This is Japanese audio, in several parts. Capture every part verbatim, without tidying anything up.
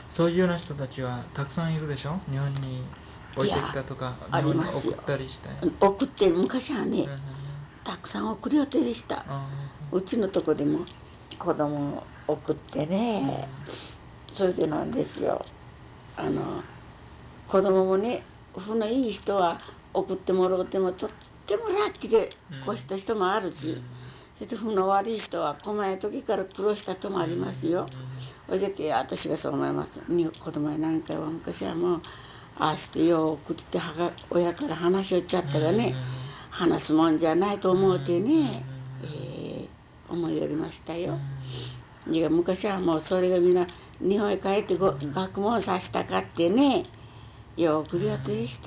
そういうような人たちはたくさんいるでしょ。日本に置いてきたとか、日本に送ったりして。 送って昔はね、うん、たくさん送る予定でした。うちのとこでも子供を送ってね、うん、それでなんですよ。あの子供もね、運のいい人は送ってもらうてもとってもラッキーで越した人もあるし、うん、それで運の悪い人は細い時から苦労した人もありますよ。おじゃけ私がそう思います。子供や何回は昔はもうああしてよう送って親から話をっちゃったがね、話すもんじゃないと思うてね、えー、思いやりましたよ。昔はもうそれがみんな日本へ帰ってご学問させたかってね、よう送る予定でした。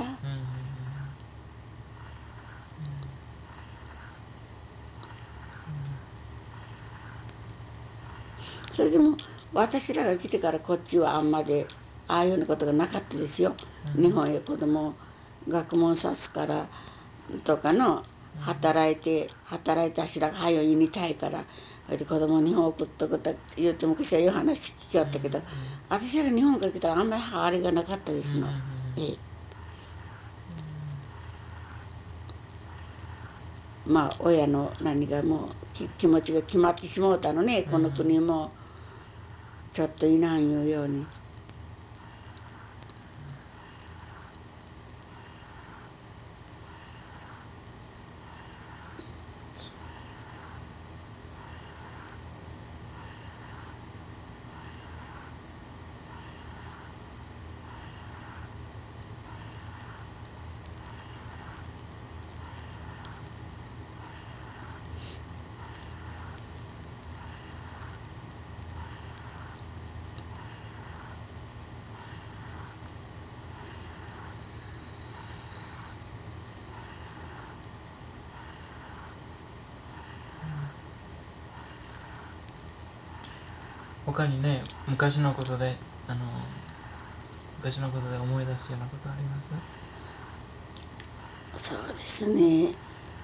それでも私らが来てからこっちはあんまでああいうようなことがなかったですよ。日本へ子供を学問さすからとかの働いて働いてあしらが早い言いたいからそれで子供に日本送っとくと言って昔はいう話聞きよったけど、私らが日本から来たらあんまりあれがなかったですの。ええ、まあ親の何がもう気持ちが決まってしもうたのね、この国もちょっといないいうように。 他にね、昔のことであの昔のことで思い出すようなことあります？ そうですね。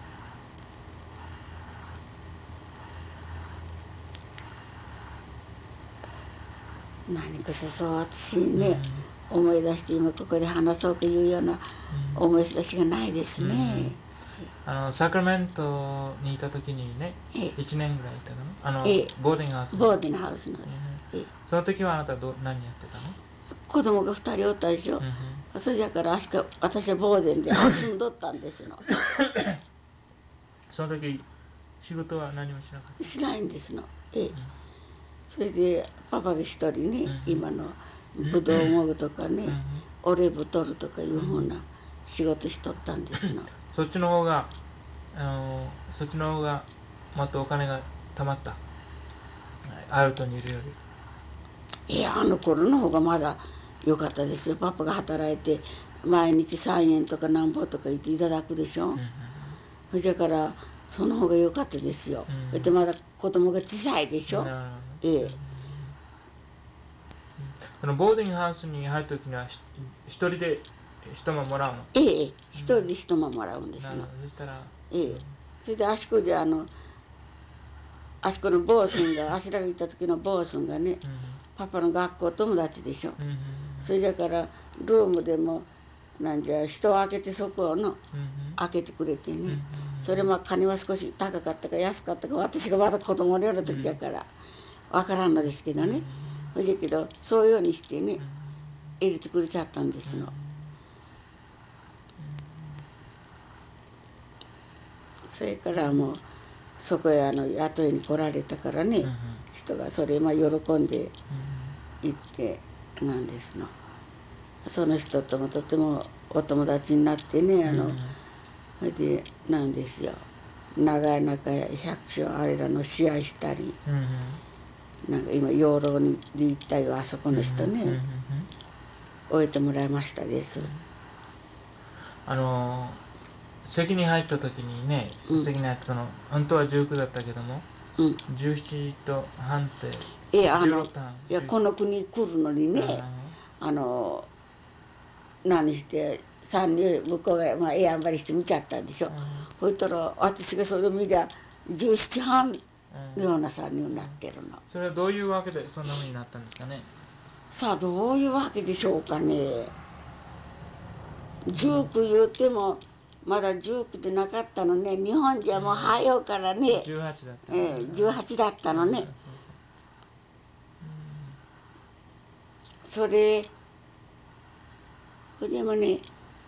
何かそうそう私ね、うん、思い出して今ここで話そうというような思い出しがないですね。 うん、あのサクラメントにいた時にね、いちねんぐらいいたかな、あのボーディングハウスボーディングハウスの、 うん、その時はあなたど何やってたの？ 子供がふたりおったでしょ、うん、それじゃから私はボーデンで遊んどったんですの。 その時仕事は何もしなかった？ しないんですの、ええ、うん、それでパパが一人ね、うん、今のブドウもぐとかね、うん、オレブ取るとかいうふうな仕事しとったんですの。 そっちの方があのそっちの方がもっとお金が貯まった、アルトにいるより。いや、あの頃の方がまだ良かったですよ。パパが働いて毎日さんえんとかなんぼとか言っていただくでしょ、うん、それだからその方が良かったですよ、うん、それでまだ子供が小さいでしょ、うん、ええ、 そのボーディングハウスに入るときには一人で一間もらうの？ ええ、一人で一間もらうんですの。 そしたら、 ええ、それであそこであのあそこのボースンがあしらが行った時のボースンがね、うん、パパの学校友達でしょ、うん、それだからルームでもなんじゃ人を開けてそこをの、うん、開けてくれてね、うん、それも金は少し高かったか安かったか私がまだ子供のような時だから分からんのですけどね、それだけどそういうようにしてね入れてくれちゃったんですの。それからもうそこへあの雇いに来られたからね、うん、人がそれまあ喜んで行ってなんですの。その人ともとてもお友達になってね、あの、うん、それでなんですよ、長い中百姓あれらの試合したり、うん、なんか今養老に行ったよあそこの人ね、うんうんうん、終えてもらいましたです。 あの席に入った時にね、うん、席に入ったの本当はじゅうくだったけども、うん、じゅうしちじとはんっていやあのいやこの国来るのにね、あの何してさんにん向こうが、まあ、ええあんばりして見ちゃったんでしょ、うん、そしたら私がそれを見りゃじゅうしちじはんのようなさんにんになってるの、うん、 それはどういうわけでそんなふうになったんですかね？ さあどういうわけでしょうかね。じゅうきゅう言うてもまだじゅうきゅうでなかったのね。日本じゃもう早うからね、 じゅうはちだった、 えー、じゅうはちだったのね。それでもね、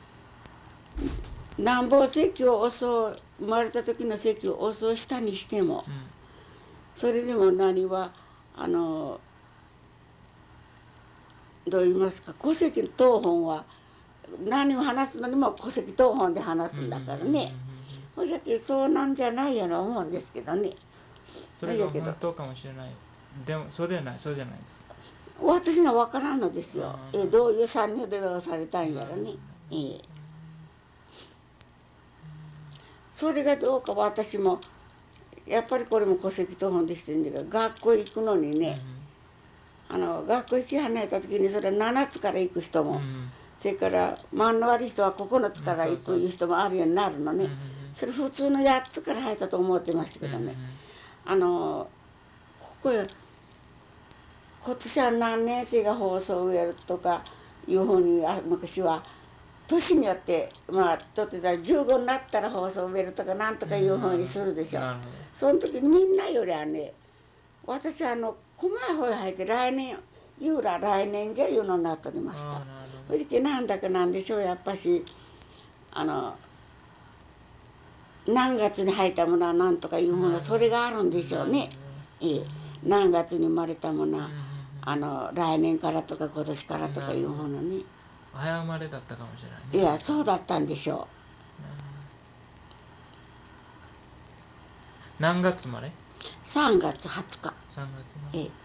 なんぼ席を遅生まれた時の席を遅したにしても、うん、それでも何はあのどう言いますか、戸籍謄本は何を話すのにも戸籍謄本で話すんだからね。ほじゃけそうなんじゃないような思うんですけどね。 それが本当かもしれない。でもそうではない、そうじゃないですか。 私には分からんのですよ。えどういう参入でどうされたんやらね。ええ、それがどうか私もやっぱりこれも戸籍謄本でしてるんだけど、学校行くのにね、あの学校行き離れた時にそれはななつから行く人も、それから間の悪い人はここのつから行く人もあるようになるのね。それ普通のやっつから入ったと思ってましたけどね、あのここへ今年は何年生が放送を植えるとかいうふうに昔は年によってまあとってたらじゅうごになったら放送を植えるとかなんとかいうふうにするでしょ。その時にみんなよりはね、私はあの細い方へ入って来年言うら来年じゃいうのになっておりました。そじきなんだかなんでしょう、やっぱしあの何月に入ったものは何とかいうふうなそれがあるんでしょうね。ええ、何月に生まれたものはあの来年からとか今年からとかいうふうなね。 早生まれだったかもしれないね。 いやそうだったんでしょう。 何月生まれ？ さんがつはつか。 さんがつ生まれ。 ええ、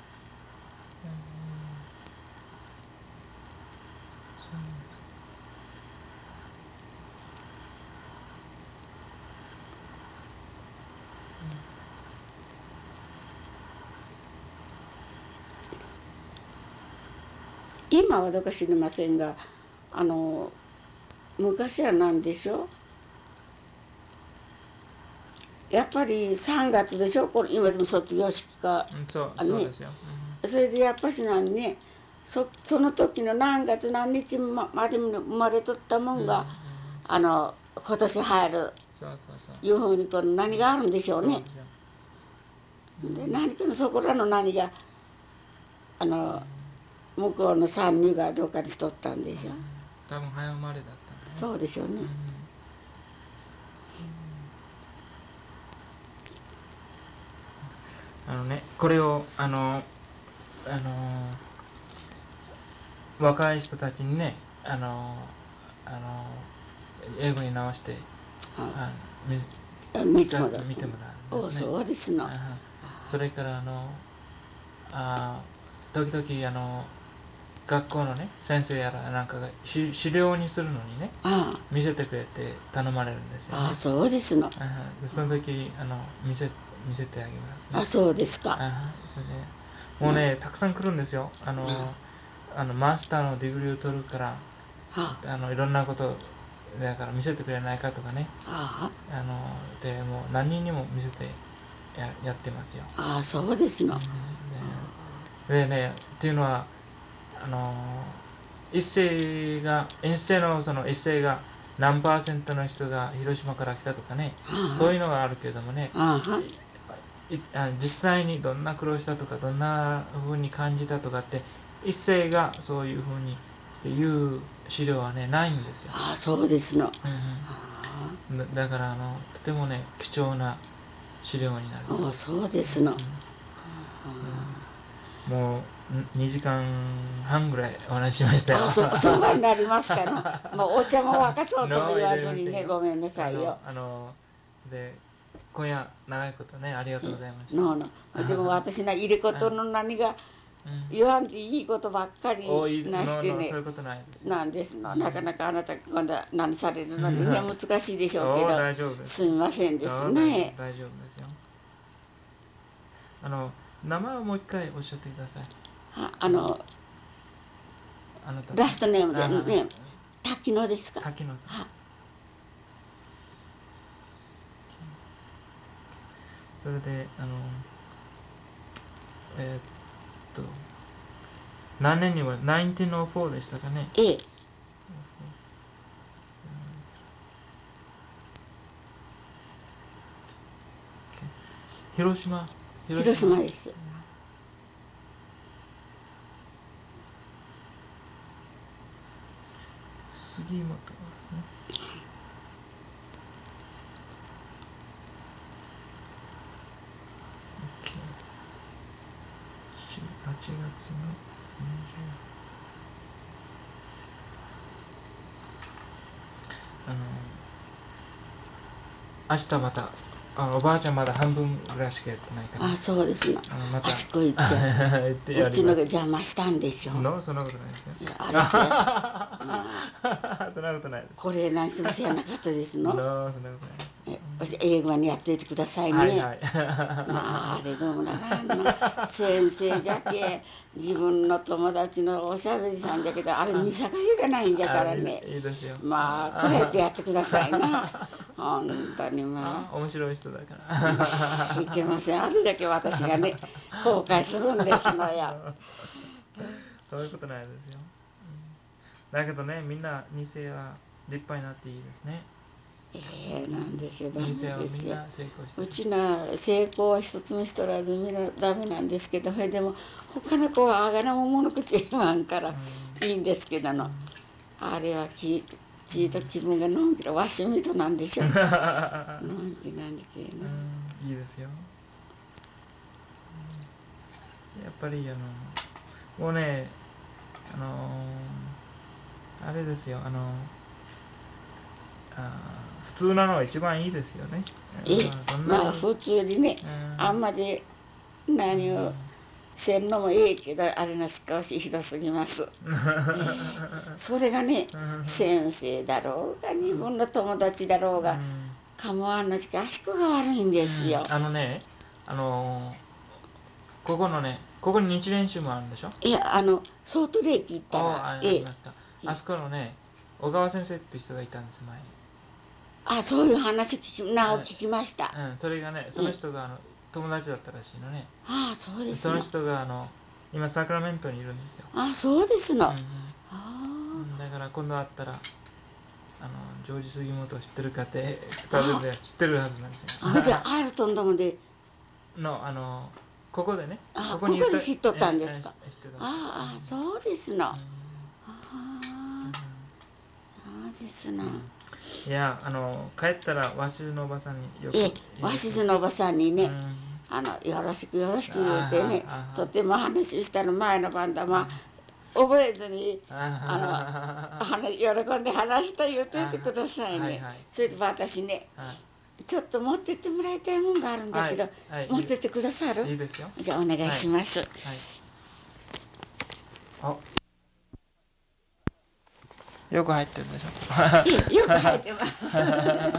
今はどうか知りませんが、あの昔は何でしょう、やっぱりさんがつでしょ、これ今でも卒業式が、 うん、そう、そうですよ、 うん、それでやっぱしなんね、そその時の何月何日までに生まれとったもんが、うんうん、あの今年入るいうふうにこの何があるんでしょうね。うで何かのそこらの何があの、うん、向こうの参入がどっかにしとったんでしょう、うん、 多分早生まれだったんだね。 そうでしょうね、うんうん、あのねこれをあのあの若い人たちにねあのあの英語に直して、 はあ見てもらう見てもらうんですね。 そうですの。 それからあのあ時々あの学校のね先生やらなんかが資料にするのにね見せてくれて頼まれるんですよね。 ああそうですの。 あその時あの見せ見せてあげますね。 あそうですか。 あそれでもうねたくさん来るんですよ。あのあのマスターのディグリーを取るからあのいろんなことだから見せてくれないかとかね。あのでもう何人にも見せてややってますよ。 ああそうですの。 でねっていうのはあの一世が一世のその一世が何パーセントの人が広島から来たとかね、そういうのがあるけれどもね、実際にどんな苦労したとかどんなふうに感じたとかって一世がそういうふうにして言う資料はねないんですよ。 ああそうですの、 うんうん、だ, だからあのとてもね貴重な資料になります。 ああそうですの、うんうん、もうにじかんはんぐらいお話ししましたよ。 あそそうになりますからもうお茶も沸かそうとも言わずにねごめんなさいよ。 あので今夜長いことねありがとうございました。 ののでも私の入れことの何が言わんでいいことばっかりなしてね、 そういうことないですなんですの、なかなかあなた今度は何されるのにね難しいでしょうけどすみませんですね。 大丈夫ですよ。あの名前をもう一回おっしゃってください。 ああのあなたラストネームでね滝野ですか。 滝野さん。それであのえー、っと何年にはせんきゅうひゃくよんでしたかね。 ええ。 広島広島です。 杉本、ね、はちがつのにじゅうあの明日またあのおばあちゃんまだ半分ぐらいしかやってないから。 あ、そうですの。 あのまたあそこ行っちゃう。うちのが邪魔したんでしょ。 のそんなことないですよ。 いやあれですよ。まあ、そんなことないです。 これ何してもせやなかったですの。 のそんなことないです。 え英語にやっていてくださいね。 はいはい、 まああれどうもならんの。先生じゃけ自分の友達のおしゃべりさんじゃけどあれ見境がないんじゃからね。 いいですよ。 まあこれやってやってくださいな。本当にまあ面白い人だから。 いけません。あれだけ私がね後悔するんですのや。 そういうことないですよ。うん、だけどねみんなに世は立派になっていいですね。 ええなんですよ。ダメですよ。うちな成功は一つもしとらずみんなダメなんですけど、それでも他の子はあがなも物口言わんからいいんですけどの、あれはきちいと気分がのんきらわしみとなんでしょう。のんきなんでけえな。 いいですよ。やっぱりあのもうねあのあれですよあのあ普通なのが一番いいですよね。 えまあ普通にね、うん、あんまり何をせんのもええけどあれの少しひどすぎます。それがね先生だろうが自分の友達だろうが構わんのしか足こが悪いんですよ。 うん、あのねあのここのねここに日蓮宗もあるんでしょ。 いやあのソートレーキ行ったらありますか。あそこのね小川先生っていう人がいたんです前に。 あ、そういう話聞きなお聞きました。 うん、それがねその人があの友達だったらしいのね。 ああそうですその人があの今サクラメントにいるんですよ。 ああそうですの。うん、 あだから今度会ったらあのジョージ杉本を知ってるかって多分で知ってるはずなんですよ。 あじゃあアルトンドムでのあのここでね。 あここにここで知っとったんですか。ああそうですの。ああそうですの。 いやあの帰ったら和州のおばさんによくえ和州のおばさんにね、あのよろしくよろしく言うてねとても話したの前の晩だまあ覚えずにあの喜んで話した言うといてくださいね。それで私ねちょっと持ってってもらいたいもんがあるんだけど持ってってくださる？ いいですよ。 じゃあお願いします。 あよく入ってるでしょ。 よく入ってます。そうでしょ。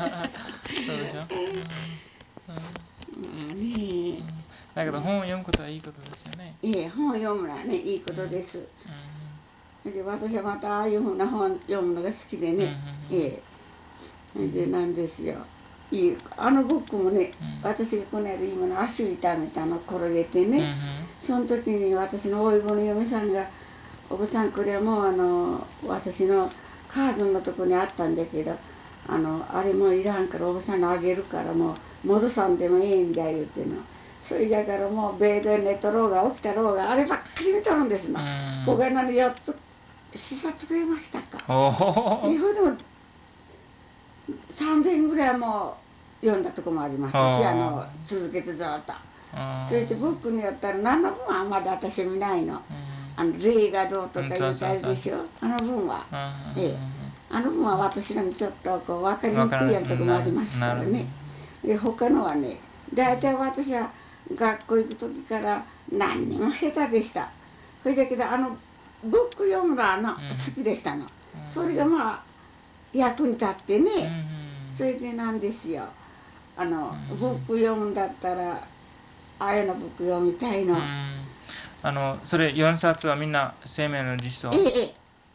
だけど本を読むことはいいことですよね。 いえ本を読むのはねいいことです。で私はまたああいうふうな本読むのが好きでね。ええ。でなんですよ。いいあのブックもね、私がこの間今の足を痛めたの転げてね、その時に私の甥い子の嫁さんが「おばさんこれはもうあの私のカーズンのとこにあったんだけどあのあれもういらんからおばさんにあげるからもう戻さんでもいいんだ」言うての。それだからもうベッドに寝とろうが起きたろうがあればっかり見とるんですの。こがなのよっつしさつくれましたか。えほでもさんべんぐらいも読んだとこもありますしあの続けてずっと。それでブックによったら何の分はまだ私見ないの。あの霊がどうとか言うたりでしょあの分は。ええあの分は私らにちょっとこう分かりにくいやるとこもありますからね。で他のはね大体私は学校行く時から何にも下手でした。それだけどあのブック読むのはあの好きでしたの。それがまあ役に立ってね。それでなんですよあのブック読むんだったらああいうのブック読みたいの。 あのそれよんさつはみんな生命の実相。 ええ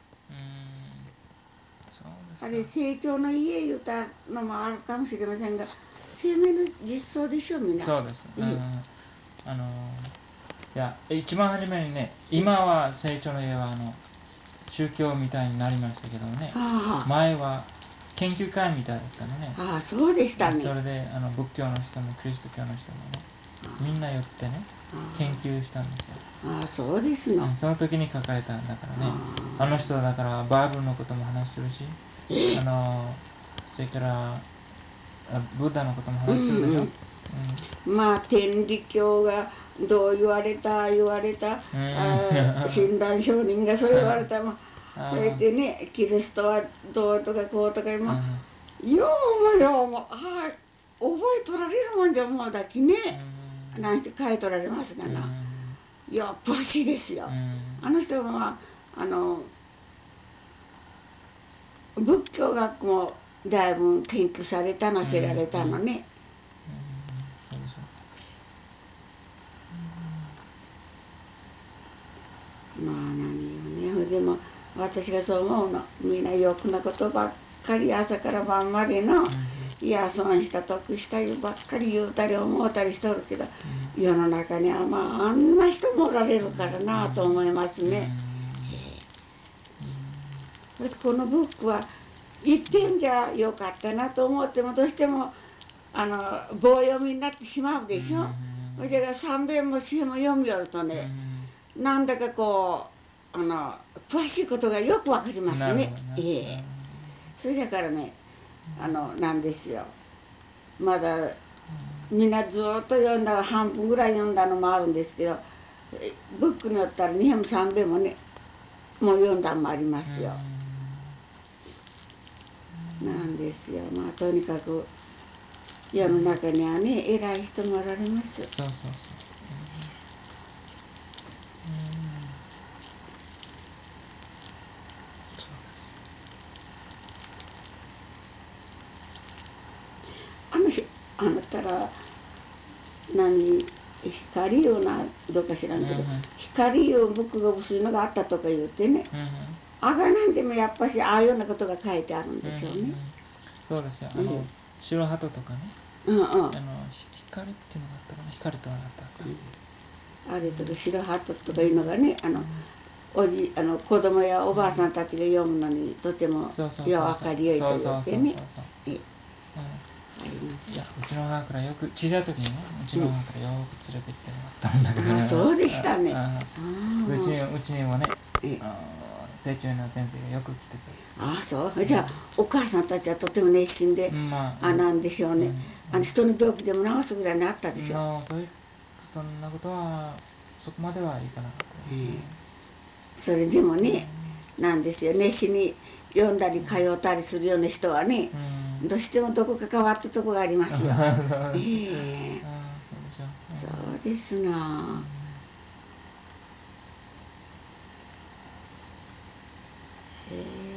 あれ成長の家言うたのもあるかもしれませんが生命の実相でしょみんな。 そうです。 ええあのいや、一番初めにね、今は成長の家はあの宗教みたいになりましたけどね、 ああ前は研究会みたいだったのね。 ああそうでしたね。 それであの仏教の人もキリスト教の人もね、みんな寄ってね、研究したんですよ。 ああそうですの、 うん、その時に書かれたんだからね。あの人はだからバイブルのことも話するし、あのそれからブッダのことも話するでしょ。 うん、まあ天理教がどう言われた言われた、うん、あ親鸞上人がそう言われた、まあ、それでねキリストはどうとかこうとか、まあ、ようもようもああ覚えとられるもんじゃもうだきね、なんて書いとられますがな、よっぽしいですよ。あの人は、まあ、あの仏教学もだいぶ研究されたなせられたのね。まあ何よね。でも私がそう思うの、みんな欲なことばっかり朝から晩までの、いや損した得したいうばっかり言うたり思うたりしとるけど、世の中にはまああんな人もおられるからなと思いますね。えー、このブックは一遍じゃよかったなと思ってもどうしてもあの棒読みになってしまうでしょ。それから三遍も四遍も読みよるとね、なんだかこうあの詳しいことがよくわかりますね。ええ、それだからね、あのなんですよ。まだみんなずっと読んだ半分ぐらい読んだのもあるんですけど、ブックによったらに遍もさん遍もねもう読んだのもありますよ。なんですよ。まあとにかく世の中にはね偉い人もおられます。 そうそうそう。 あの日あなたら何光湯などうか知らんけど、うん、光湯僕が薄いのがあったとか言ってね、うん、あがなんでもやっぱしああいうようなことが書いてあるんでしょうね。うんうん、 そうですよ。あの、うん、白鳩とかね、うんうん、あの光っていうのがあったかな、光となかったか、 うん、あれとか白鳩とかいうのがね、あの、うん、おじあの子供やおばあさんたちが読むのにとてもよう分かりよいと言ってね。 いや、うちの母からよく小さい時にね、うちの母からよく連れて行ってもらったんだけど、ね、 ああそうでしたね。ああうちにうちにもね、成長の先生がよく来てた。 ああそうじゃあお母さんたちはとても熱心で、まあ、あなんでしょうね、うん、あの人の病気でも治すぐらいにあったでしょ。 まあ、そういうそんなことはそこまではいかなかったですね。 それでもね、うん、なんですよ、熱心に読んだり通ったりするような人はね、うん、どうしてもどこか変わったとこがありますよ。ええ、そうですな。え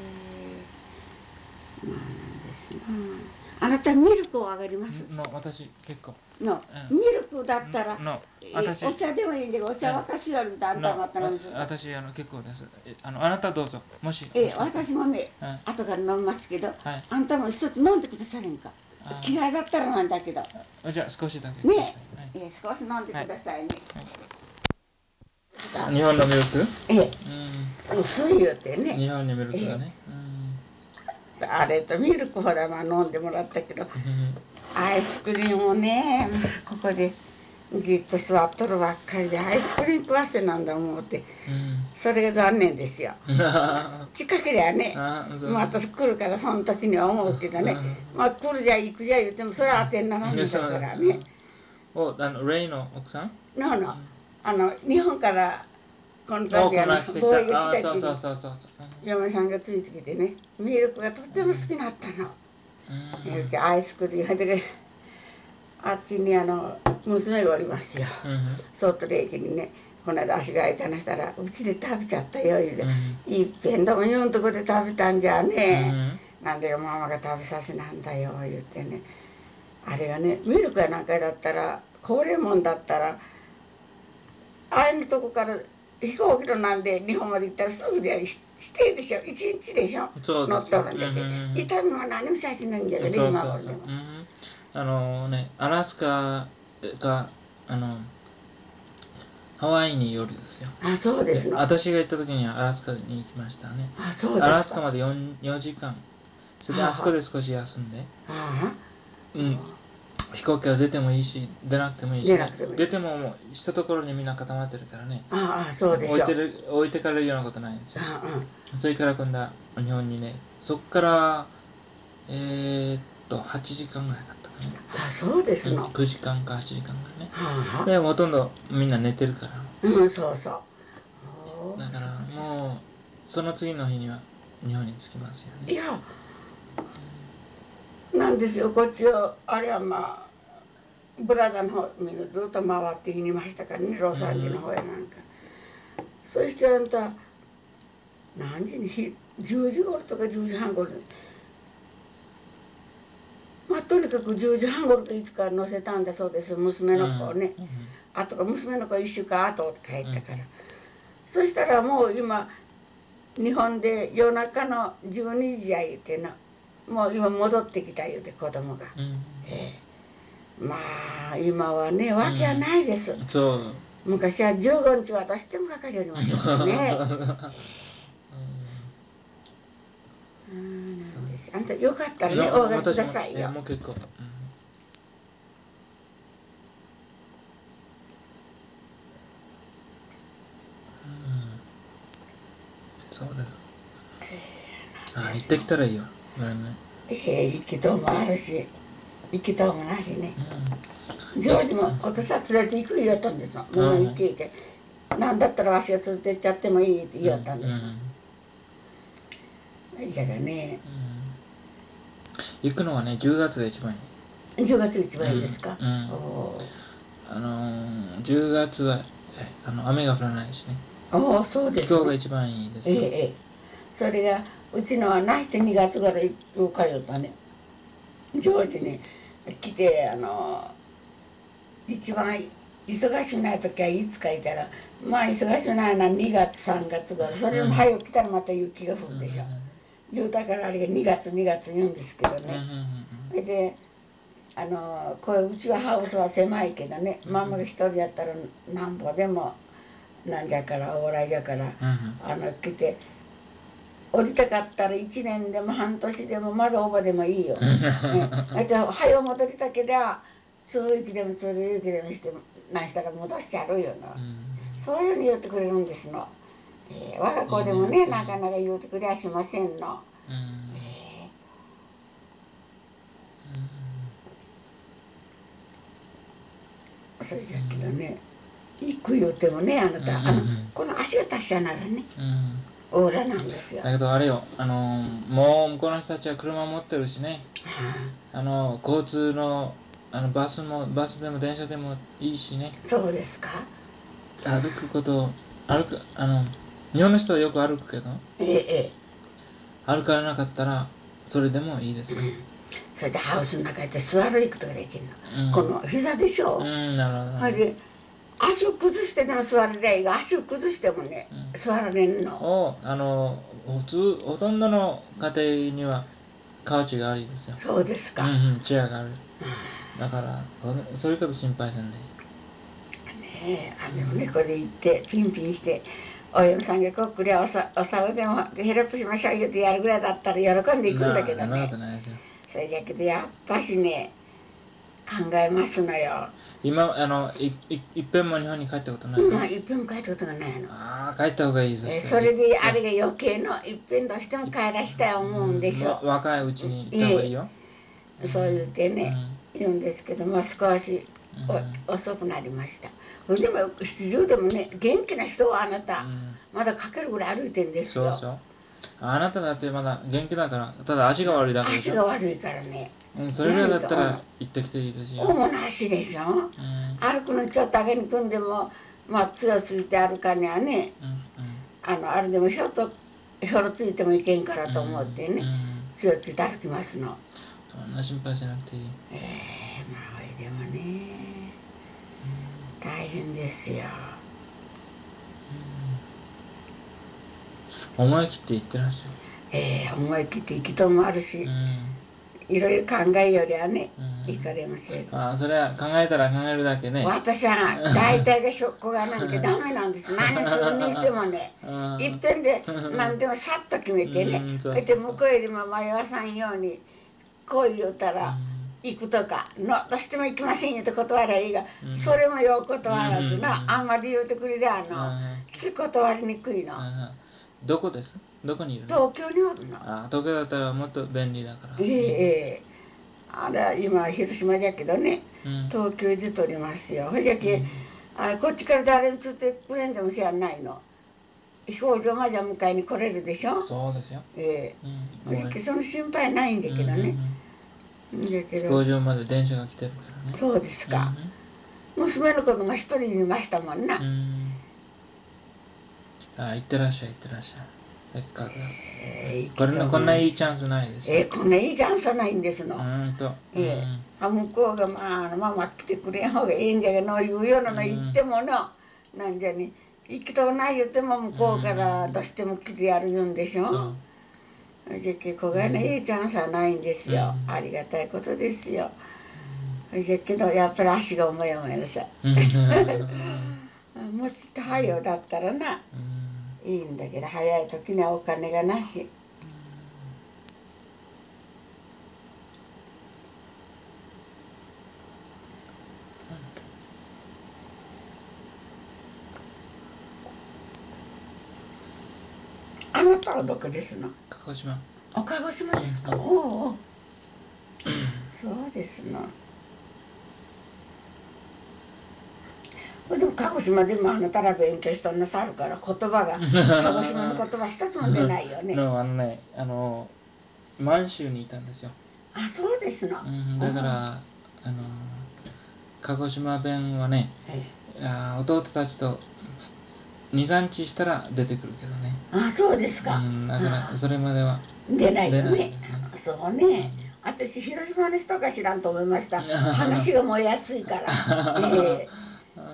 え、まあなんですな。あなたミルクをあげます？ の私結構。 の、うん、ミルクだったら、のお茶でもいいんだけど、お茶沸かしよるみたいなあんた方のです。 私あの結構です。あのあなたどうぞ。もし。 え私もね、うん、後から飲みますけど、はい、あんたも一つ飲んでくだされんか。嫌いだったらなんだけど。 じゃあ少しだけ。 ね、ええ少し飲んでくださいね。 はいはい、日本のミルク？ ええ、うん、薄いよってね。 日本のミルクだね。 ええ、あれとミルクほらまあ飲んでもらったけど。アイスクリームをね、ここでじっと座っとるばっかりでアイスクリーム食わせなんだ思って、うん、それが残念ですよ。近けりゃねまた来るからその時には思うけどね、まあ来るじゃ行くじゃ言ってもそれは当てにならんだからね。 おあのレイの奥さんののあの日本からこの度あの貿易来た時に嫁さんがついてきてね、ミルクがとっても好きになったの。うん、アイスクリームであっちにあの娘がおりますよ、うん、ソートレーキにね、この間足が開いたのしたらうちで食べちゃったよ言うて、うん、いっぺんでも言うんとこで食べたんじゃね、うん、なんでよママが食べさせなんだよ言ってね、あれがねミルクやなんかだったら高齢もんだったらああいうとこから飛行機のなんで日本まで行ったらすぐで指定でしょ、一日でしょ、乗っとるんだけど痛みも何もさしないんだけど今頃でも。 あのねアラスカがあのハワイに夜ですよ。 あ、そうですの。あ、 私が行った時にはアラスカに行きましたね。 そうですか。 アラスカまで 4, 4時間。それであそこで少し休んで。 あうん。飛行機から出てもいいし、出なくてもいいし、 出なくてもいい。 出てももう一ところにみんな固まってるからね。 ああ、そうでしょ。 置いてる、置いてかれるようなことないんですよ。 ああ、それから今度は日本にね、そっから、えー、っと、はちじかんぐらいだったかな。 あ、そうですの。 うん、くじかんかはちじかんぐらいね。 はあ、 で、ほとんどみんな寝てるから。 うん、そうそう。 だからもう、その次の日には日本に着きますよね。 いや、なんですよ、こっちを、あれはまあ、ブラザーの方みんなずっと回っていましたからね、ロサンゼルの方へなんか。そしてあんた、何時に、じゅうじ頃とかじゅうじはん頃に、まあ、とにかくじゅうじはん頃といつか乗せたんだそうです、娘の子をね。あとか娘の子いっしゅうかん後帰ったから。そしたらもう今、日本で夜中のじゅうにじや言うてな、もう今戻ってきた言うて子供が。ええ、まあ今はね、わけはないです。 うん、そう。 昔はじゅうごにち渡してもかかりおりましたね。うん、なんです。あんたよかったらね、お上がりくださいよ。 もう結構。うん、そうです。あ、行ってきたらいいよ。 ええ、行きとうもあるし、行きとうもなしね。ジョージも私は連れて行く言おったんですよ。もう行けって。なんだったらわしが連れて行っちゃってもいいって言おったんですよ。いやだね。 行くのはね、じゅうがつが一番いい。 じゅうがつ一番いいですか。 うん、あのー、じゅうがつはあの雨が降らないしね。 おお、そうです、 ね。気候が一番いいですよ。 ええ、それがうちのはなしてにがつ頃行く通ったね。ジョージに来て、あの一番忙しくない時はいつかいたら、まあ忙しくないのはにがつさんがつ頃、それも早く来たらまた雪が降るでしょ。言うたからあれがにがつにがつ言うんですけどね。それであのこううちはハウスは狭いけどね、ママが一人やったらなんぼでもなんじゃから往来じゃから、あの来て降りたかったらいちねんでも半年でもまだオーバーでもいいよ。ね、だって早う戻りたけりゃ通行でも通行でもして何したら戻しちゃうよな、そういうふうに言ってくれるんですの。えー、我が子でもね、なかなか言うてくれやしませんの。それじゃけどね、行く言うてもね、あなた、あのこの足が達者ならね、オーラなんですよ。 だけどあれよ、あのもう向こうの人たちは車持ってるしね、あの交通のあのバスもバスでも電車でもいいしね。 そうですか。 歩くこと歩くあの日本の人はよく歩くけど、 ええええ、 歩かなかったらそれでもいいですよ。うん、 それでハウスの中で座る行くことができるの、うん、この膝でしょ。うん、なるほど。それで足を崩してでも座れりゃいいが、足を崩してもね、うん、座られんの。 おあの普通ほとんどの家庭にはカウチがありですよ。 そうですか。 うんうん、チェアがある。だからそういうこと心配せんでいい。 ねえ、あのね、これ行ってピンピンしてお嫁さんがこっくりゃおさお皿でもヘルプしましょう言うてやるぐらいだったら喜んでいくんだけどね。それじゃけどやっぱしね、考えますのよ。 今あのいいいっぺんも日本に帰ったことないの？ まあいっぺんも帰ったことがないの。 ああ、帰った方がいいぞ。 えそれであれが余計のいっぺんどうしても帰らしたい思うんでしょ。 うん、若いうちに行った方がいいよ。 えー、そう言ってね、うん、言うんですけど、まあ少しお、うん、遅くなりました。でも七十でもね、元気な人はあなた、うん、まだかけるぐらい歩いてんですよ。 そうそう。あなただってまだ元気だから、ただ足が悪いだけでしょ。 足が悪いからね。 うん、それぐらいだったら行ってきていいですよ。 主な足でしょ、うん、歩くのちょっと上げに組んでもまあ強すぎて歩かにはね、うんうん、あのあれでもひょっとひょろついてもいけんからと思ってね、うんうん、強ついて歩きますの。 そんな心配しなくていい。 ええー、まあでもね、うん、大変ですよ、うん、 思い切って行ってらっしゃい。 ええー、思い切って行きともあるし、うん、 いろいろ考えよりはね、いかれません。 ああ、それは考えたら考えるだけね。 私は大体がショックがなんかダメなんです。何するにしてもね、いっぺんで何でもさっと決めてね、そして向こうよりも迷わさんようにこう言うたら行くとか、のどうしても行きませんよって断りゃいいが、それもよう断らずな、あんまり言うてくれりゃあのつい断りにくいの。 どこです？どこにいるの？東京におるの。 あ、東京だったらもっと便利だから。 ええええ、あれは今広島じゃけどね、うん、東京で撮りますよ。ほいじゃけ、うん、あれこっちから誰につってくれんでもせやんないの。飛行場までは迎えに来れるでしょ。 そうですよ。 ええ、ほいじゃけその心配ないんだけどね。 うんうんうん、飛行場まで電車が来てるからね。 そうですか。うん、娘の子供が一人いましたもんな。うん、 あ、行ってらっしゃい、行ってらっしゃい。せっかく。えー、これのこんないいチャンスないですよ。 えー、こんないいチャンスはないんですの。 うんと。 えー、向こうがまあママ来てくれん方がいいんじゃけど言うようなの言ってもの、なんじゃに行きとうない言っても向こうからどうしても来てやる言うんでしょ。うん、じゃけこがねいいチャンスはないんですよ。ありがたいことですよ。じゃけどやっぱり足が重い重いのさ。もうちょっと早うだったらな。いいんだけど早い時にはお金がなし。あなたはどこですの？ 鹿児島。 あ、鹿児島ですか。おお。そうですの。でも鹿児島でもあなたら勉強しとんなさるから言葉が鹿児島の言葉一つも出ないよね。 のあのねあの満州にいたんですよ。 あ、そうですの。 うん、だからあの鹿児島弁はね、あ弟たちとに、さんにちしたら出てくるけどね。 あ、そうですか。 うん、だからそれまでは出ないよね。そうね。私広島の人か知らんと思いました。話が燃えやすいから。えー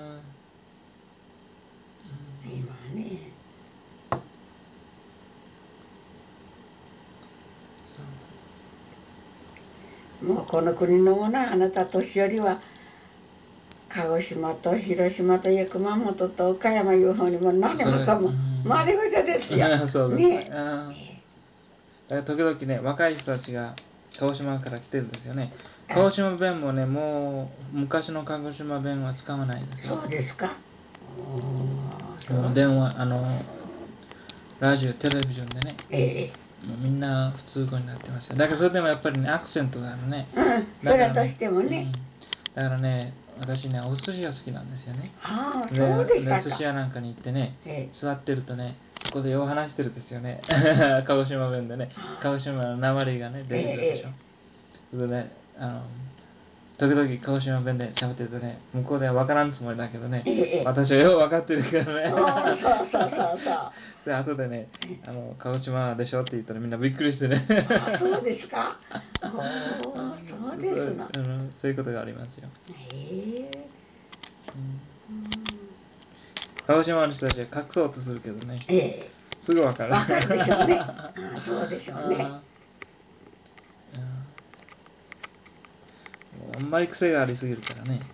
もうこの国のものはあなた年寄りは鹿児島と広島という熊本と岡山いう方にも何でもかも回りごじゃですよ。 そうですね。だから時々ね若い人たちが鹿児島から来てるんですよね。鹿児島弁もねもう昔の鹿児島弁は使わないですよ。 そうですか。 電話あのラジオテレビジョンでね。 ええ。 もうみんな普通語になってますよ。だけどそれでもやっぱりねアクセントがあるね。 うん、それとしてもね、 うん。だからね私ねお寿司が好きなんですよね。 ああ、そうでしたか。 で寿司屋なんかに行ってね、ええ、座ってるとねここでよう話してるんですよね。鹿児島弁でね鹿児島の訛りがね出てくるでしょ。ええ、でねあの時々鹿児島弁で喋ってるとね向こうでは分からんつもりだけどね、ええ、私はよう分かってるからね。 そうそうそうそう。 で後でねあの鹿児島でしょって言ったらみんなびっくりしてね。 あ、そうですか。おお、そうですの。 あのそういうことがありますよ。 へえ。 鹿児島の人たちは隠そうとするけどね。ええ、すぐ分かる。 分かるでしょうね。あ、そうでしょうね。 あんまり癖がありすぎるからね。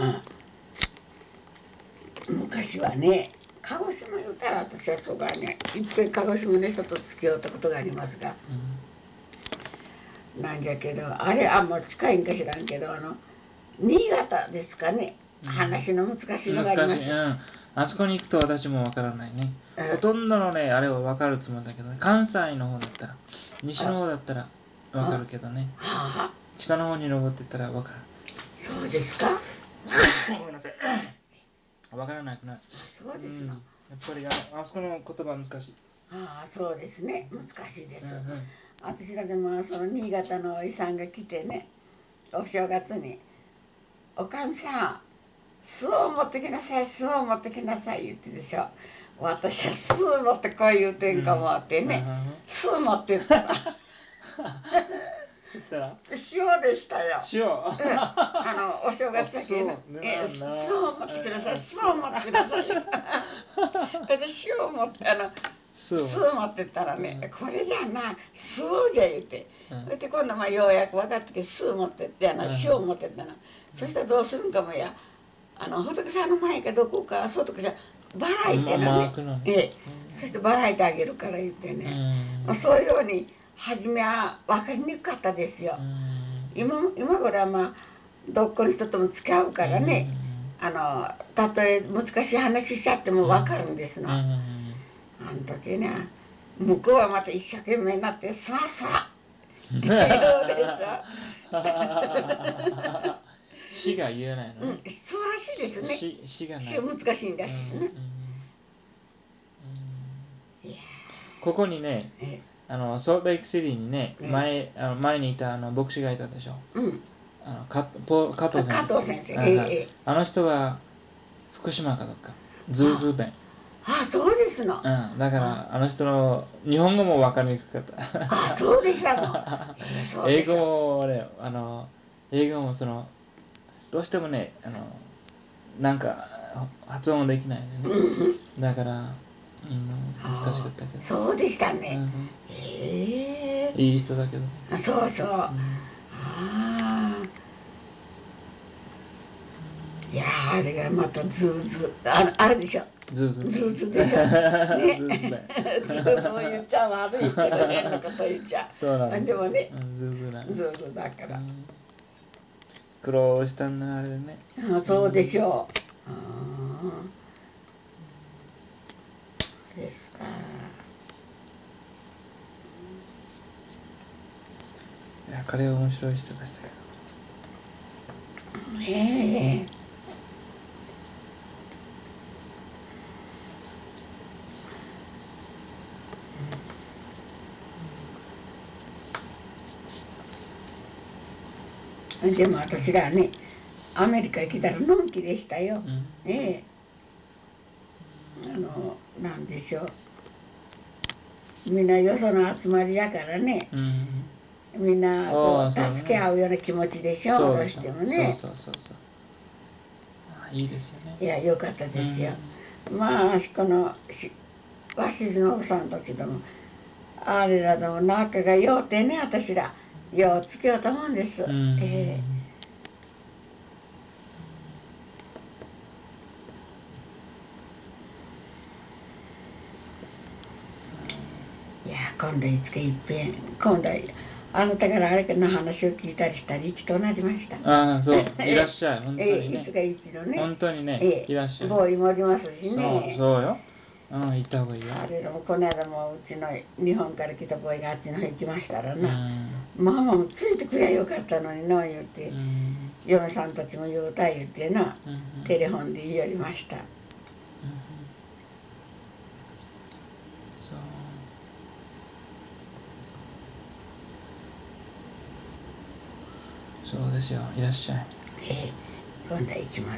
昔はね鹿児島言うたら私はそうだねいっぺん鹿児島の人と付き合ったことがありますが、うん、なんじゃけどあれあんま近いんか知らんけどあの新潟ですかね、うん、話の難しいのがあります。難しい、うん、 あそこに行くと私もわからないね、うん、ほとんどのねあれは分かるつもりだけどね関西の方だったら西の方だったら分かるけどね北の方に登っていったら分からん。 そうですか。 ごめんなさい。分からなくなる。 そうですの、うん、 やっぱりあのあそこの言葉難しい。 ああそうですね難しいです、うんうん、私らでもその新潟のおじさんが来てねお正月に「おかみさん酢を持ってきなさい酢を持ってきなさい」言ってでしょ。私は酢持ってこい言うてんかもってね、うん、酢持ってったらそしたら塩でしたよ。 塩、うん、 あのお正月だけねえ酢を持ってください酢を持ってくださいで塩を持ってあの酢を酢を持ってったらね、これじゃな酢をじゃ言うて、そして今度まあようやく分かってけ酢を持ってってやな、塩を持ってったな、そしたらどうするんかもや、あの仏さんの前かどこか外かじゃ払いてなね、ええ、そして払いてあげるから言ってね、まあ、そういうように初めは分かりにくかったですよ。今今頃はまあどっこの人とも付き合うからね、あのたとえ難しい話しちゃっても分かるんですの。あの時ね、向こうはまた一生懸命になって「さあさあ」って言うでしょ。 死が言えないのね、 うん、そうらしいですね。 死死がない、 死難しいんだしね、うんうん、いやここにね、あのソルトレイクシティにね、前あの前にいたあの牧師がいたでしょ、うん、あのかポ加藤先生、 加藤先生、 あ、ええ、あの人が福島かどっかズーズー弁、 ああそうですの、うん、 だからあの人の日本語も分かりにくかったあそうでしたの英語もね、あの英語もそのどうしてもね、あのなんか発音できないね、うん、だから、うん、難しかったけど、 そうでしたね、うん、へえいい人だけど、 あそうそう、うん、ああいやあれがまたズーズー あ, あれでしょズーズーズーズーでしょ、ね、ズーズー言っちゃ悪いけど変なこと言っちゃそうなんですでもね、 うん、ズーズーなズーズーだから、うん、 苦労したんだあれでね、 あそうでしょう、うん、ああですか、 いや彼は面白い人でしたけどねえでも私らねアメリカ行きたらのんきでしたよ、うん、ええあのなんでしょうみんなよその集まりだからね、うん、みんなこう助け合うような気持ちでしょ、どうしてもね、 そうそうそうそう、いいですよね、 いやよかったですよ、うん、まあこの鷲津のおさんたちでもあれらでも仲がようてね私らようつけようと思うんです、うん、ええいや今度いつかいっぺん今度あなたからあれかの話を聞いたりしたり行きとなりました。 ああそういらっしゃい本当にね、 えいつか一度ね本当にね、えいらっしゃい、 ボーイもおりますしね、 そうそうよ、うん、行った方がいいよ、 あれでもこの間もうちの日本から来たボーイがあっちの方行きましたらな、うん、ママもついてくりゃよかったのにの言うて、うん、嫁さんたちも言うた言うてな、うん、テレフォンで言いよりました、うん、 そうそうですよ、いらっしゃい、 ええ、今度は行きます、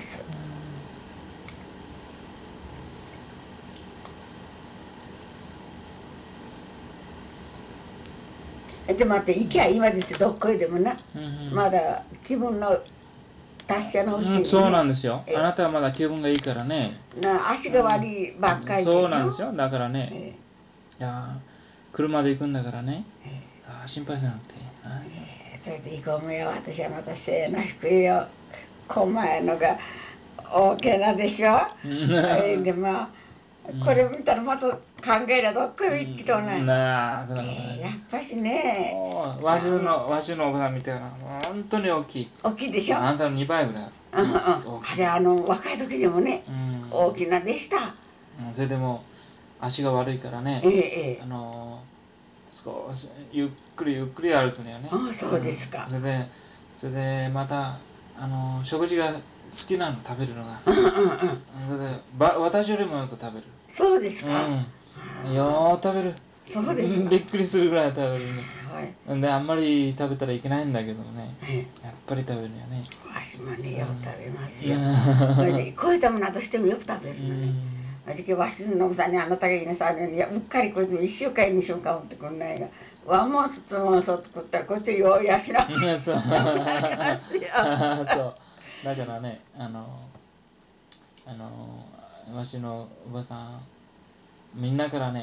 うん、で待って行きゃ今ですよどっこいでもな、うんうん、まだ気分の達者のうちに、ね、 うん、そうなんですよ、あなたはまだ気分がいいからね、 な足が悪いばっかりでしょ、 そうなんですよ、だからね、ええ、いや車で行くんだからね、ええ、あ心配しなくていい、 ええ、それで行こうもや私はまたせいな服よこまやのが大きなでしょでまあこれ見たらまた考えりゃどっか行きとない、うん、なあ、えー、やっぱしねわしのわしのおばさん見て本当に大きい大きいでしょ、 あんたのにばいぐらい、 うんうん、あれあの若い時でもね、うん、大きなでした、 うん、それでも足が悪いからね、 えーえー、 あの少しゆっくりゆっくり歩くのよね、 ああそうですか、 うん、それでそれでまたあの食事が好きなの食べるのが、 うんうんうん、 それでば私よりもよく食べる、 そうですか、 うん、よー食べる、 そうですか、 びっくりするぐらい食べるね、はい、であんまり食べたらいけないんだけどね、はい、やっぱり食べるよね、 わしもねよく食べますよ、それで超えたものとしてもよく食べるのね、あじけわしのおさんにあなたが言いなさいにうっかりこいつもいっしゅうかんにしゅうかん持ってくんないがワンモンスツーモンスを作ったらこっちようやしなくなりますよそうだからねあのあのわしのおばさんみんなからね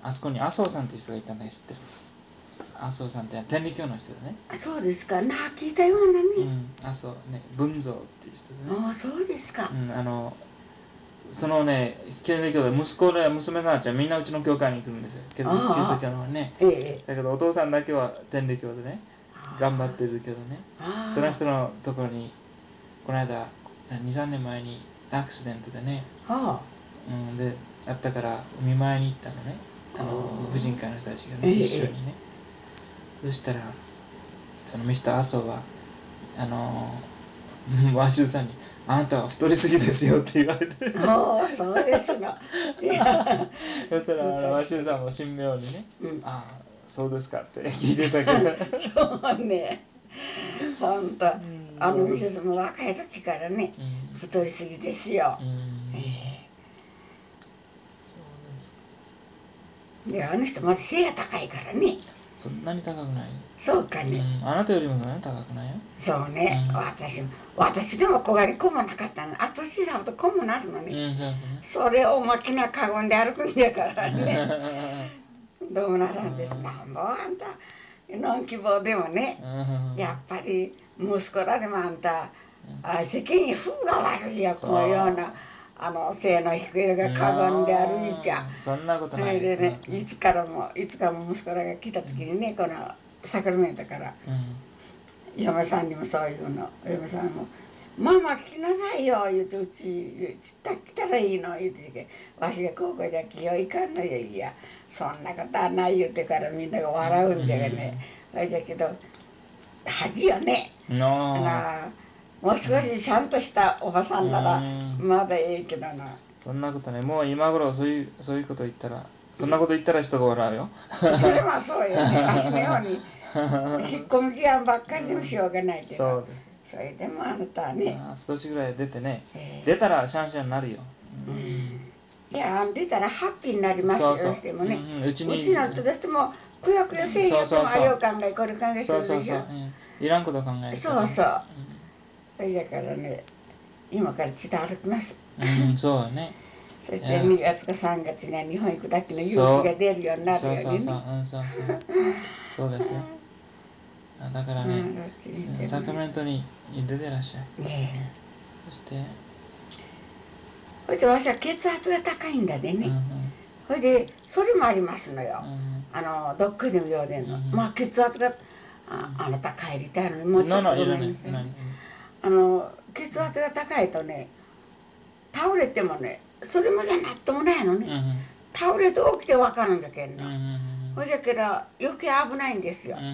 あそこに麻生さんっていう人がいたんだけど知ってる？麻生さんって天理教の人だね。 そうですか。なあ聞いたようなね。 うん、麻生ね、文蔵っていう人でね。 ああそうですか。 うん、あのそのね、天理教で息子や娘たちはみんなうちの教会に来るんですよ。キリスト教のね。 ええ。 だけどお父さんだけは天理教でね、頑張ってるけどね。その人のところにこの間に、さんねんまえにアクシデントでね。 ああ。 うん、であったから見舞いに行ったのね。あの婦人会の人たちがね、 ええ、 一緒にね。そしたらそのミスター麻生はあの和州さんに「あなたは太りすぎですよ」って言われて。 ああそうですの。いやそしたら和州さんも神妙にね「 うん、 ああそうですか」って聞いてたけど。 そうね。本当、あのミセスも若い時からね、うん、太りすぎですよ。うん、ええ、 そうですか。 であの人まず背が高いからね。 そんなに高くない。 そうかね、 うん、あなたよりもそんなに高くないよ。 そうね、うん、私私でも小柄に子もなかったの。あ年いらうと子もなるのね、うん、そうね、それを大きなカゴンで歩くんだからね。どうならんです。なんぼあんたのん希望でもね、やっぱり息子らでもあんた、あ世間に風が悪いよ、このようなあの背の低いのがかごんで歩いちゃ。 そんなことないですね。いつからもいつかも息子らが来た時にね、このサクラメントから、うん、嫁さんにもそういうの、嫁さんも「ママ来なさいよ」言うて「うち来たらいいの」言うて「わしがここじゃ来よいかんのよ」いやそんなことはない言うてからみんなが笑うんじゃがね、うん、じゃけど恥よね。 No. もう少しちゃんとしたおばさんならまだええけどな。 そんなことね、もう今頃そういうそういうこと言ったら、そんなこと言ったら人が笑うよ。 それはそうよね。足のように引っ込み思案ばっかりでもしょうがないけど。そうです。それでもあなたはね。 少しぐらい出てね、えー、出たらシャンシャンになるよ。 うん、いや出たらハッピーになりますよ。どうしてもね。うん、うちにうちなんてどうしてもくよくよせいよってもあれを考えこれ考えするでしょ。そうそうそう、 うん、いらんこと考える。 そうそう。それだからね、今からちょっと歩きます。 うん、そうね。 そしてにがつかさんがつには日本行くだけの勇気が出るようになるようにね。 そうそうそう、うん、そうそう。そうですよ。だからね、うん、サクラメントに出てらっしゃい。ね、そして。 それで私は血圧が高いんだでね。それでそれもありますのよ。あのどっかでもようでんの。まあ血圧がああなた帰りたいのにもうちょっとごめんなさい。あの血圧が高いとね、倒れてもね、それもじゃなっともないのね、うん、倒れて起きて分かるんだけどな、ほいじゃけど余計危ないんですよ、うん、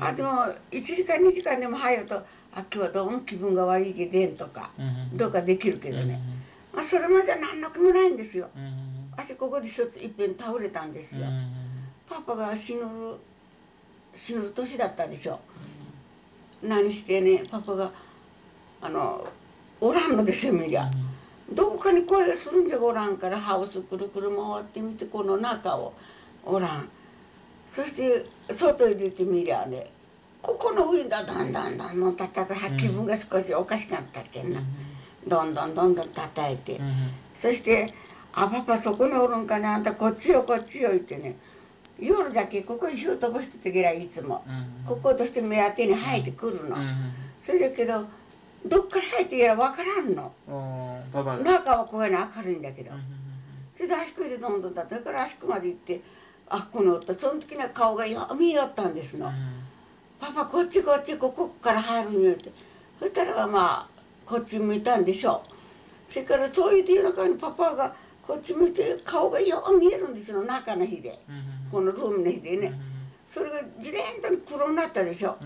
あでもいちじかんにじかんでも早いと、あ今日はどうも気分が悪いけど出んとか、うん、どうかできるけどね、うん、まあ、それまでは何の気もないんですよ、うん、私ここでちょっといっぺん倒れたんですよ、うん、パパが死ぬ死ぬ年だったでしょ、うん、何してねパパがあのおらんのですよ見りゃ、うん、どこかに声がするんじゃおらんからハウスくるくる回ってみてこの中をおらん、そして外へ出てみりゃねここの上がだんだんだんだん叩く気分が少しおかしかったっけんな、うん、どんどんどんどん叩いて、うん、そして「あパパそこにおるんかねあんたこっちよこっちよ」言ってね夜だけここに火を飛ばしててけらいつも、うん、こことして目当てに生えてくるの、うん、それだけどどっから生えてきたら分からんの、パパ中はこういうの明るいんだけど、うん、それで足首でどんどんだってそれから足首まで行ってあっこにおったその時には顔がよ見えよったんですの、うん、パパこっちこっちここから入るんよってそしたらまあこっち向いたんでしょう、それからそういうような感じパパがこっち向いて顔がよう見えるんですよ中の火で、うん、このルームの火でね、うん、それがじれんと黒になったでしょ、うん、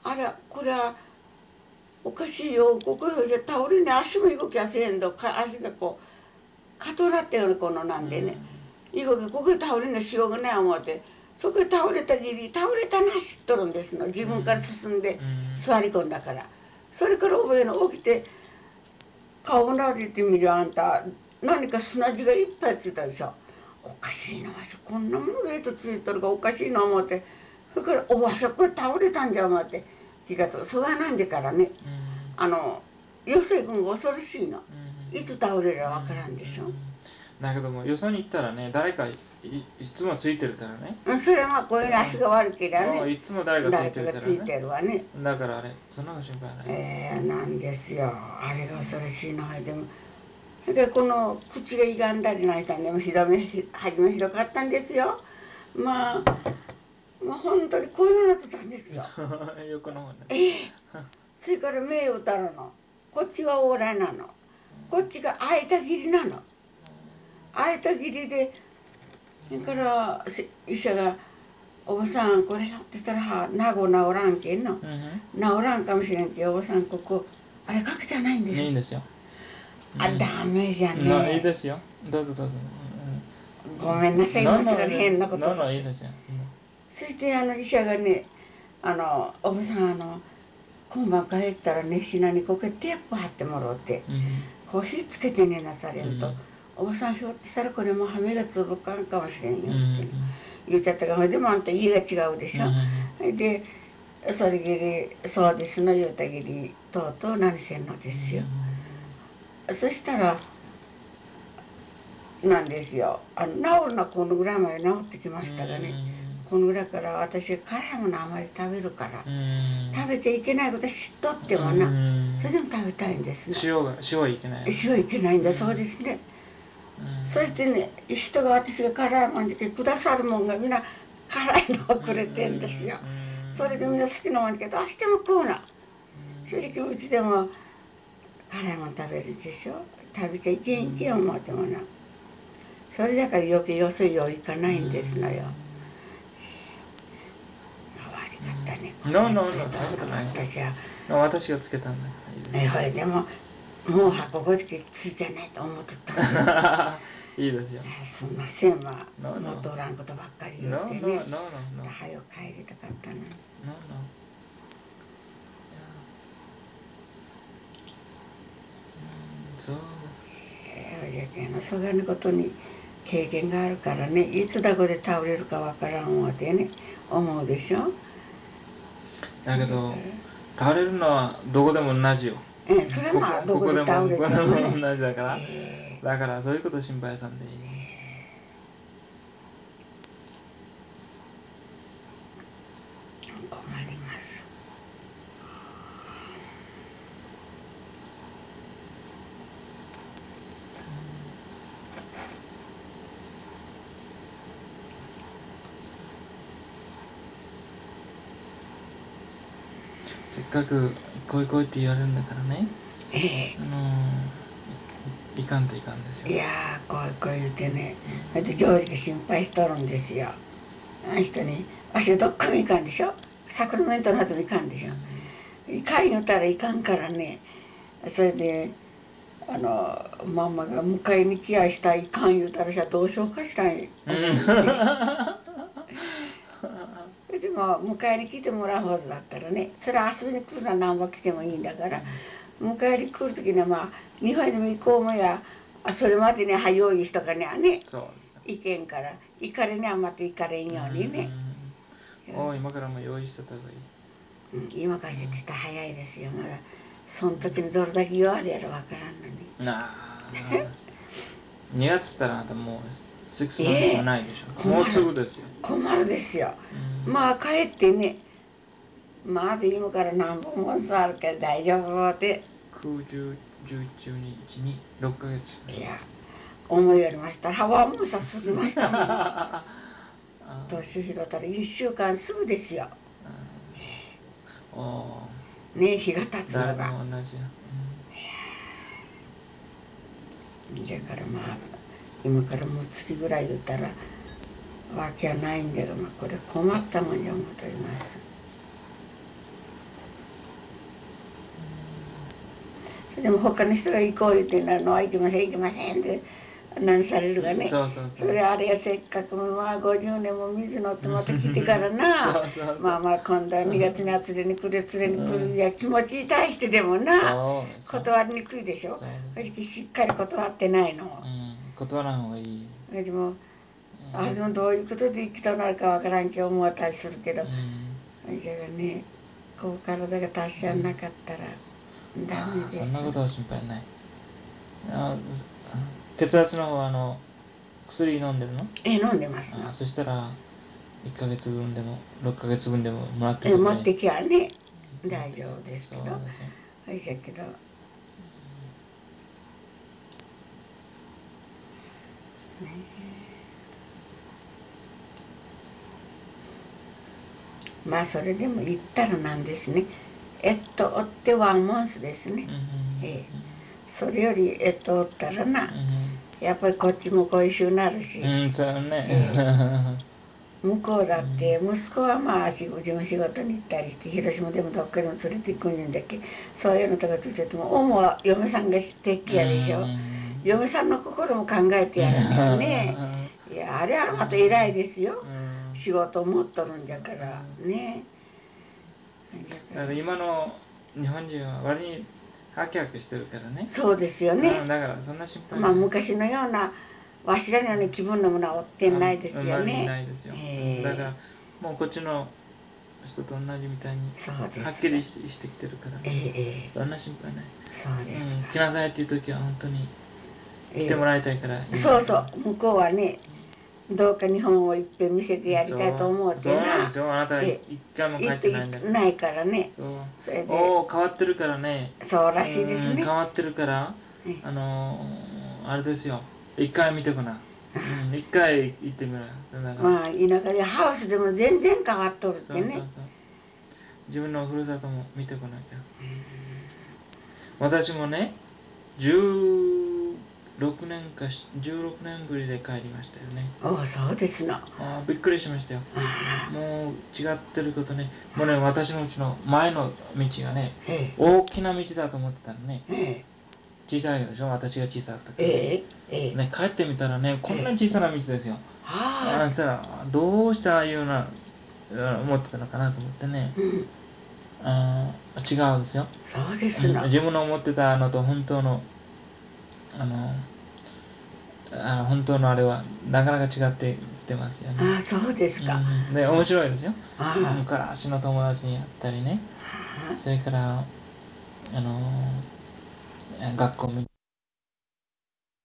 あれこれはおかしいよここじゃ倒れに足も動きはせえんど足がこうカトラってようなこのなんでね、うん、動きここで倒れにしようがない思ってそこで倒れたきり倒れたな知っとるんですの自分から進んで座り込んだから、それから覚えの起きて顔をなでてみるあんた何か砂地がいっぱいついたでしょ、おかしいなわしこんなものがいとついとるかおかしいな思ってそれからおわしこれ倒れたんじゃ思って気がつくそがなんでからね、うん、あの余生君が恐ろしいの、うん、いつ倒れるかわからんでしょ、うん、 だけどもよそに行ったらね誰か い, いつもついてるからね。 うん、それはまあこういうの足が悪けりゃね、 いつも誰かついてるからね。 誰かがついてるわね。 だからあれそんなの心配ない。 ええー、なんですよ。あれが恐ろしいのはでも。でこの口が歪んだりなんしたんでも広め初め広かったんですよ。まあまあ本当にこういうのだったんですよ。 横の方ね。 ええー、それから目を打たるの。こっちは往来なの。こっちが空いた切りなの。空いた切りで、それから医者が「おばさんこれやってたら名護治らんけんの、治らんかもしれんけどおばさんここあれ核じゃないんですよ」。 いいんですよ。 あ、ダメじゃね。 いいですよ。どうぞどうぞ。 ごめんなさい、今すぐ変なこと。 いいですよ。 そしてあの医者がね、あのおばさんあの今晩帰ったらね、品にここへテープ貼ってもらって、こう火つけて寝なされんと、おばさんひょっとしたらこれも羽目がつぶかんかもしれんよって言っちゃったから、でもあんた家が違うでしょ。で、それきりそうですの言うたきりとうとう何せんのですよ。そしたらなんですよ、あの治るのはこのぐらいまで治ってきましたがね、このぐらいから私辛いものあまり食べるから、食べていけないことは知っとってもな、それでも食べたいんですね。 塩が塩はいけない。 塩いけないんだそうですね。そしてね、人が私が辛いもんでくださるもんがみんな辛いのをくれてんですよ。それでみんな好きなもんだけどどうしても食うな。正直うちでも辛いもん食べるでしょ。食べちゃいけんいけん思ってもな。それだから余計よそよいかないんですのよ。悪かったね。 ノーノーノー、そんなことない。 私は私がつけたんだから。え、でももう箱ごじきついてないと思ってたんですいいですよ。 すみません、まあもっとおらんことばっかり言ってね。 ノーノーノーノー。 はよ帰りたかったな。 ノーノー。そうです。 ええ、やけんそがのことに経験があるからね、いつだこで倒れるかわからん思うてね、思うでしょ。 だけど倒れるのはどこでも同じよ。 ええ、それはまあどこで倒れてもね、 ここでも同じだから、 えー、だからそういうこと心配さんでいい。 困ります。 せっかく来い来いって言われるんだからね、 ええ、 あのー、いかんといかんですよ。 いやー、こうこう言うてね、それで正直心配しとるんですよ。あの人に「わしどっかもいかんでしょ、サクラメントの後もいかんでしょ、いかん言うたらいかんからね」。それであのママが迎えに来やしたらいかん言うたらじゃどうしようかしらん思うでも迎えに来てもらうほどだったらね、それは遊びに来るのは何羽来てもいいんだから、迎えに来る時にはまあ日本でも行こうもや、それまでに早い人がねね行けんから、行かれにはまた行かれんようにね。 お今からも用意してた方がいい。 うん、今から言ってたら早いですよ。まだその時にどれだけ弱るやろわからんのに。 なあにがつったらあなたもうろくマンスしかないでしょ、えー、もうすぐですよ。困るですよ、うん、まあ帰ってね、まだ今から何本もあるから大丈夫ってきゅうじゅう、じゅういちにちにろっかげつ。 いや思いやりましたら幅もさすぎましたもん年広ったらいっしゅうかんすぐですよ。ねえ日が経つのが。 誰も同じや。 だからまあ今からもう月ぐらい言ったらわけはないんだけど、まあ、これ困ったもんじゃ思っております。でも他の人が行こう言ってるのは行きません行きませんって何されるがね。 そうそうそう。 それあれやせっかくまあごじゅうねんも水乗ってまた来てからなそうそうそう、まあまあ今度はにがつには連れに来る連れに来る、いや気持ちに対してでもな断りにくいでしょ。正直しっかり断ってないの、うん、 断らん方がいい。 でも、うん、あれでもどういうことで行きとなるかわからんけど思ったりするけど、うん、じゃあねこう体が達者なかったらダメです。 そんなことは心配ない。あ血圧の方はあの薬飲んでるの？ え飲んでますの。 あそしたらいっかげつぶんでもろっかげつぶんでももらってえくれ持ってきゃね大丈夫ですけど、 そうですよ。 あれだけど、まあそれでも言ったらなんですね。えっと追ってワンモンスですね。 うんええ、それよりえっと追ったらな、 うやっぱりこっちも恋しゅうなるし、 んうん、そうね。 向こうだって息子はまあ事務仕事に行ったりして広島でもどっかでも連れて行くんだけど、そういうのとかついてても主は嫁さんがしてきやでしょ。嫁さんの心も考えてやるんだよね。いやあれはまた偉いですよ。仕事を持っとるんじゃからね。 だから今の日本人は割にハキハキしてるからね。 そうですよね。 うん、だからそんな心配まあ昔のようなわしらのような気分のものは追ってないですよね。 ないですよ。 えーだからもうこっちの人と同じみたいにそうですはっきりしてしてきてるから、 えーえーそんな心配ない。 そうですうん、 か、 来なさいっていう時は本当にえー来てもらいたいから、 そうそう向こうはねどうか日本をいっぺん見せてやりたいと思うってそうな。 なんですよ。あなたはえ一回も帰行っててっないんだから。 ないからね。 そう。 それでおお変わってるからね。 そうらしいですねうん変。わってるからえあのー、あれですよ。一回見てこな。うん、一回行ってみる。だから、 まあ田舎でハウスでも全然変わっとるってね。 そうそうそう。自分のふるさとも見てこなきゃ。私もね、じゅうろくねんかじゅうろくねんぶりで帰りましたよね。 おおそうですの。 あーびっくりしましたよ。もう違ってることね。もうね、私のうちの前の道がね、 え大きな道だと思ってたのね。 ええ小さいでしょ、私が小さかったから。 ええええね、帰ってみたらね、こんな小さな道ですよ。ああしたら、どうしてああいうような、うん思ってたのかなと思ってね。 あ、うん、 あー違うんですよ。 そうですの。 自分の思ってたのと本当の、あの、あの本当のあれはなかなか違ってきてますよね。 ああそうですか。 うん、で、面白いですよ。 ああ昔の友達に会ったりね。それから、あのー学校見